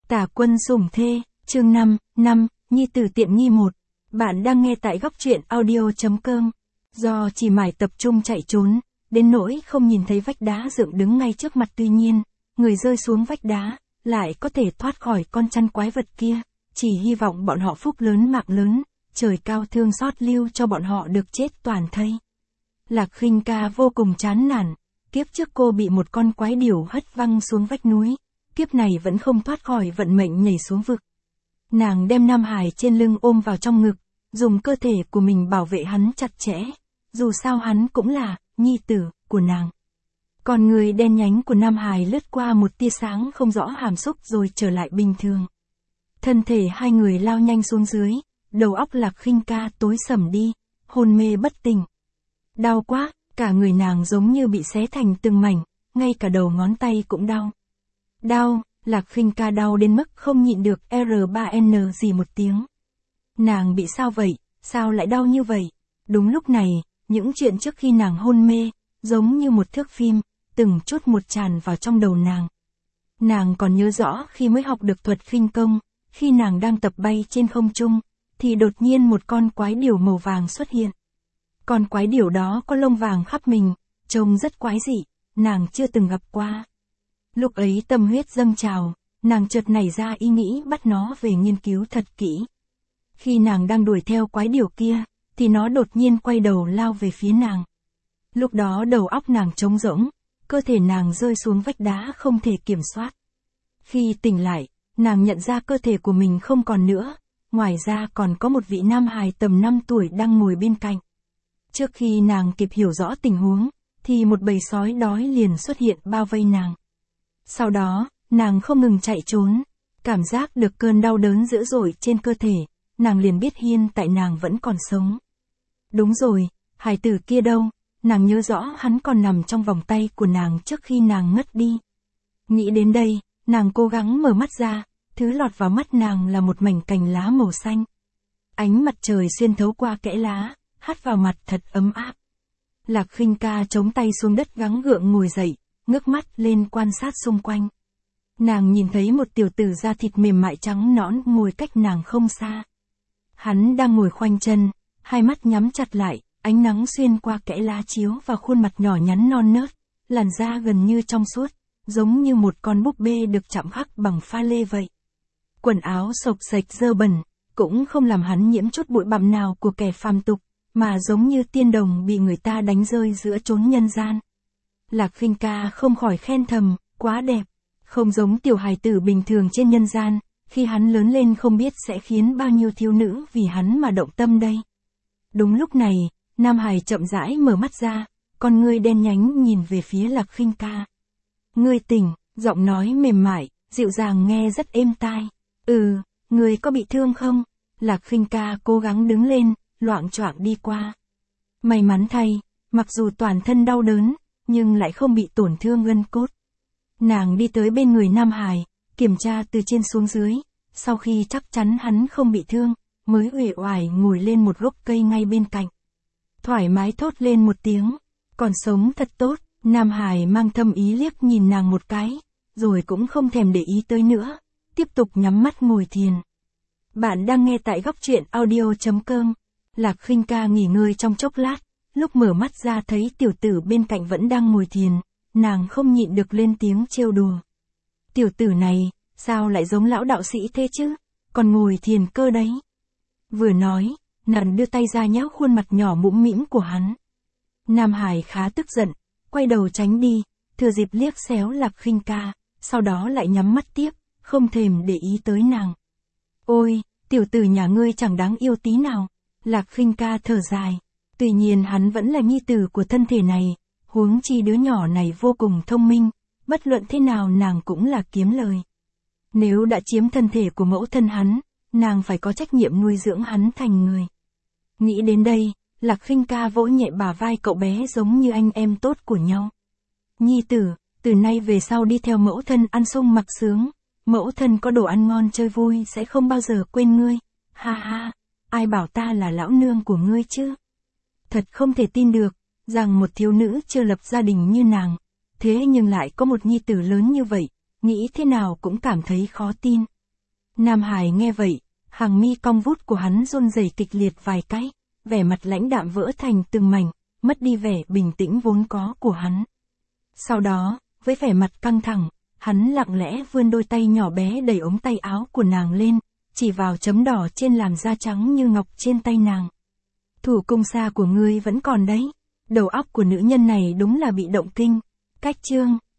Tả Quân Sủng Thê, chương 5, Nhi tử tiện nghi 1. Bạn đang nghe tại góc truyện audio.com. Do chỉ mải tập trung chạy trốn, đến nỗi không nhìn thấy vách đá dựng đứng ngay trước mặt, tuy nhiên, người rơi xuống vách đá, lại có thể thoát khỏi con chăn quái vật kia, chỉ hy vọng bọn họ phúc lớn mạng lớn, trời cao thương xót lưu cho bọn họ được chết toàn thây. Lạc Khinh Ca vô cùng chán nản, kiếp trước cô bị một con quái điểu hất văng xuống vách núi, kiếp này vẫn không thoát khỏi vận mệnh nhảy xuống vực. Nàng đem Nam Hải trên lưng ôm vào trong ngực, dùng cơ thể của mình bảo vệ hắn chặt chẽ, dù sao hắn cũng là nhi tử của nàng. Còn người đen nhánh của Nam Hải lướt qua một tia sáng không rõ hàm xúc rồi trở lại bình thường. Thân thể hai người lao nhanh xuống dưới, đầu óc Lạc Khinh Ca tối sầm đi, hôn mê bất tỉnh. Đau quá, cả người nàng giống như bị xé thành từng mảnh, ngay cả đầu ngón tay cũng đau. Đau, Lạc Khinh Ca đau đến mức không nhịn được R3N gì một tiếng. Nàng bị sao vậy, sao lại đau như vậy? Đúng lúc này, những chuyện trước khi nàng hôn mê, giống như một thước phim, từng chút một tràn vào trong đầu nàng. Nàng còn nhớ rõ khi mới học được thuật khinh công, khi nàng đang tập bay trên không trung, thì đột nhiên một con quái điểu màu vàng xuất hiện. Con quái điểu đó có lông vàng khắp mình, trông rất quái dị, nàng chưa từng gặp qua. Lúc ấy tâm huyết dâng trào, nàng chợt nảy ra ý nghĩ bắt nó về nghiên cứu thật kỹ. Khi nàng đang đuổi theo quái điểu kia, thì nó đột nhiên quay đầu lao về phía nàng. Lúc đó đầu óc nàng trống rỗng, cơ thể nàng rơi xuống vách đá không thể kiểm soát. Khi tỉnh lại, nàng nhận ra cơ thể của mình không còn nữa, ngoài ra còn có một vị nam hài tầm 5 tuổi đang ngồi bên cạnh. Trước khi nàng kịp hiểu rõ tình huống, thì một bầy sói đói liền xuất hiện bao vây nàng. Sau đó, nàng không ngừng chạy trốn, cảm giác được cơn đau đớn dữ dội trên cơ thể, nàng liền biết hiện tại nàng vẫn còn sống. Đúng rồi, hài tử kia đâu, nàng nhớ rõ hắn còn nằm trong vòng tay của nàng trước khi nàng ngất đi. Nghĩ đến đây, nàng cố gắng mở mắt ra, thứ lọt vào mắt nàng là một mảnh cành lá màu xanh. Ánh mặt trời xuyên thấu qua kẽ lá, hắt vào mặt thật ấm áp. Lạc Khinh Ca chống tay xuống đất gắng gượng ngồi dậy, ngước mắt lên quan sát xung quanh. Nàng nhìn thấy một tiểu tử da thịt mềm mại trắng nõn ngồi cách nàng không xa. Hắn đang ngồi khoanh chân, hai mắt nhắm chặt lại, ánh nắng xuyên qua kẽ lá chiếu vào khuôn mặt nhỏ nhắn non nớt, làn da gần như trong suốt, giống như một con búp bê được chạm khắc bằng pha lê vậy. Quần áo xộc xệch dơ bẩn, cũng không làm hắn nhiễm chút bụi bặm nào của kẻ phàm tục, mà giống như tiên đồng bị người ta đánh rơi giữa chốn nhân gian. Lạc Khinh Ca không khỏi khen thầm, quá đẹp, không giống tiểu hài tử bình thường trên nhân gian, khi hắn lớn lên không biết sẽ khiến bao nhiêu thiếu nữ vì hắn mà động tâm đây. Đúng lúc này, Nam Hải chậm rãi mở mắt ra, con ngươi đen nhánh nhìn về phía Lạc Khinh Ca. Ngươi tỉnh, giọng nói mềm mại, dịu dàng nghe rất êm tai. Ngươi có bị thương không? Lạc Khinh Ca cố gắng đứng lên, loạng choạng đi qua. May mắn thay, mặc dù toàn thân đau đớn, nhưng lại không bị tổn thương gân cốt. Nàng đi tới bên người Nam Hải, kiểm tra từ trên xuống dưới, sau khi chắc chắn hắn không bị thương, mới uể oải ngồi lên một gốc cây ngay bên cạnh. Thoải mái thốt lên một tiếng, còn sống thật tốt. Nam Hải mang thâm ý liếc nhìn nàng một cái, rồi cũng không thèm để ý tới nữa, tiếp tục nhắm mắt ngồi thiền. Bạn đang nghe tại góc truyện audio.com. Lạc Khinh Ca nghỉ ngơi trong chốc lát, lúc mở mắt ra thấy tiểu tử bên cạnh vẫn đang ngồi thiền, nàng không nhịn được lên tiếng trêu đùa. Tiểu tử này, sao lại giống lão đạo sĩ thế chứ, còn ngồi thiền cơ đấy. Vừa nói, nàng đưa tay ra nhéo khuôn mặt nhỏ mũm mĩm của hắn. Nam Hải khá tức giận, quay đầu tránh đi, thừa dịp liếc xéo Lạc Khinh Ca, sau đó lại nhắm mắt tiếp, không thèm để ý tới nàng. Ôi, tiểu tử nhà ngươi chẳng đáng yêu tí nào. Lạc Khinh Ca thở dài. Tuy nhiên hắn vẫn là nhi tử của thân thể này, huống chi đứa nhỏ này vô cùng thông minh, bất luận thế nào nàng cũng là kiếm lời. Nếu đã chiếm thân thể của mẫu thân hắn, nàng phải có trách nhiệm nuôi dưỡng hắn thành người. Nghĩ đến đây, Lạc Khinh Ca vỗ nhẹ bả vai cậu bé giống như anh em tốt của nhau. Nhi tử, từ nay về sau đi theo mẫu thân ăn sung mặc sướng, mẫu thân có đồ ăn ngon chơi vui sẽ không bao giờ quên ngươi. Ha ha, ai bảo ta là lão nương của ngươi chứ? Thật không thể tin được, rằng một thiếu nữ chưa lập gia đình như nàng, thế nhưng lại có một nhi tử lớn như vậy, nghĩ thế nào cũng cảm thấy khó tin. Nam Hải nghe vậy, hàng mi cong vút của hắn run rẩy kịch liệt vài cái, vẻ mặt lãnh đạm vỡ thành từng mảnh, mất đi vẻ bình tĩnh vốn có của hắn. Sau đó, với vẻ mặt căng thẳng, hắn lặng lẽ vươn đôi tay nhỏ bé đẩy ống tay áo của nàng lên, chỉ vào chấm đỏ trên làn da trắng như ngọc trên tay nàng. Thủ cung xa của ngươi vẫn còn đấy. Đầu óc của nữ nhân này đúng là bị động kinh. Cách chương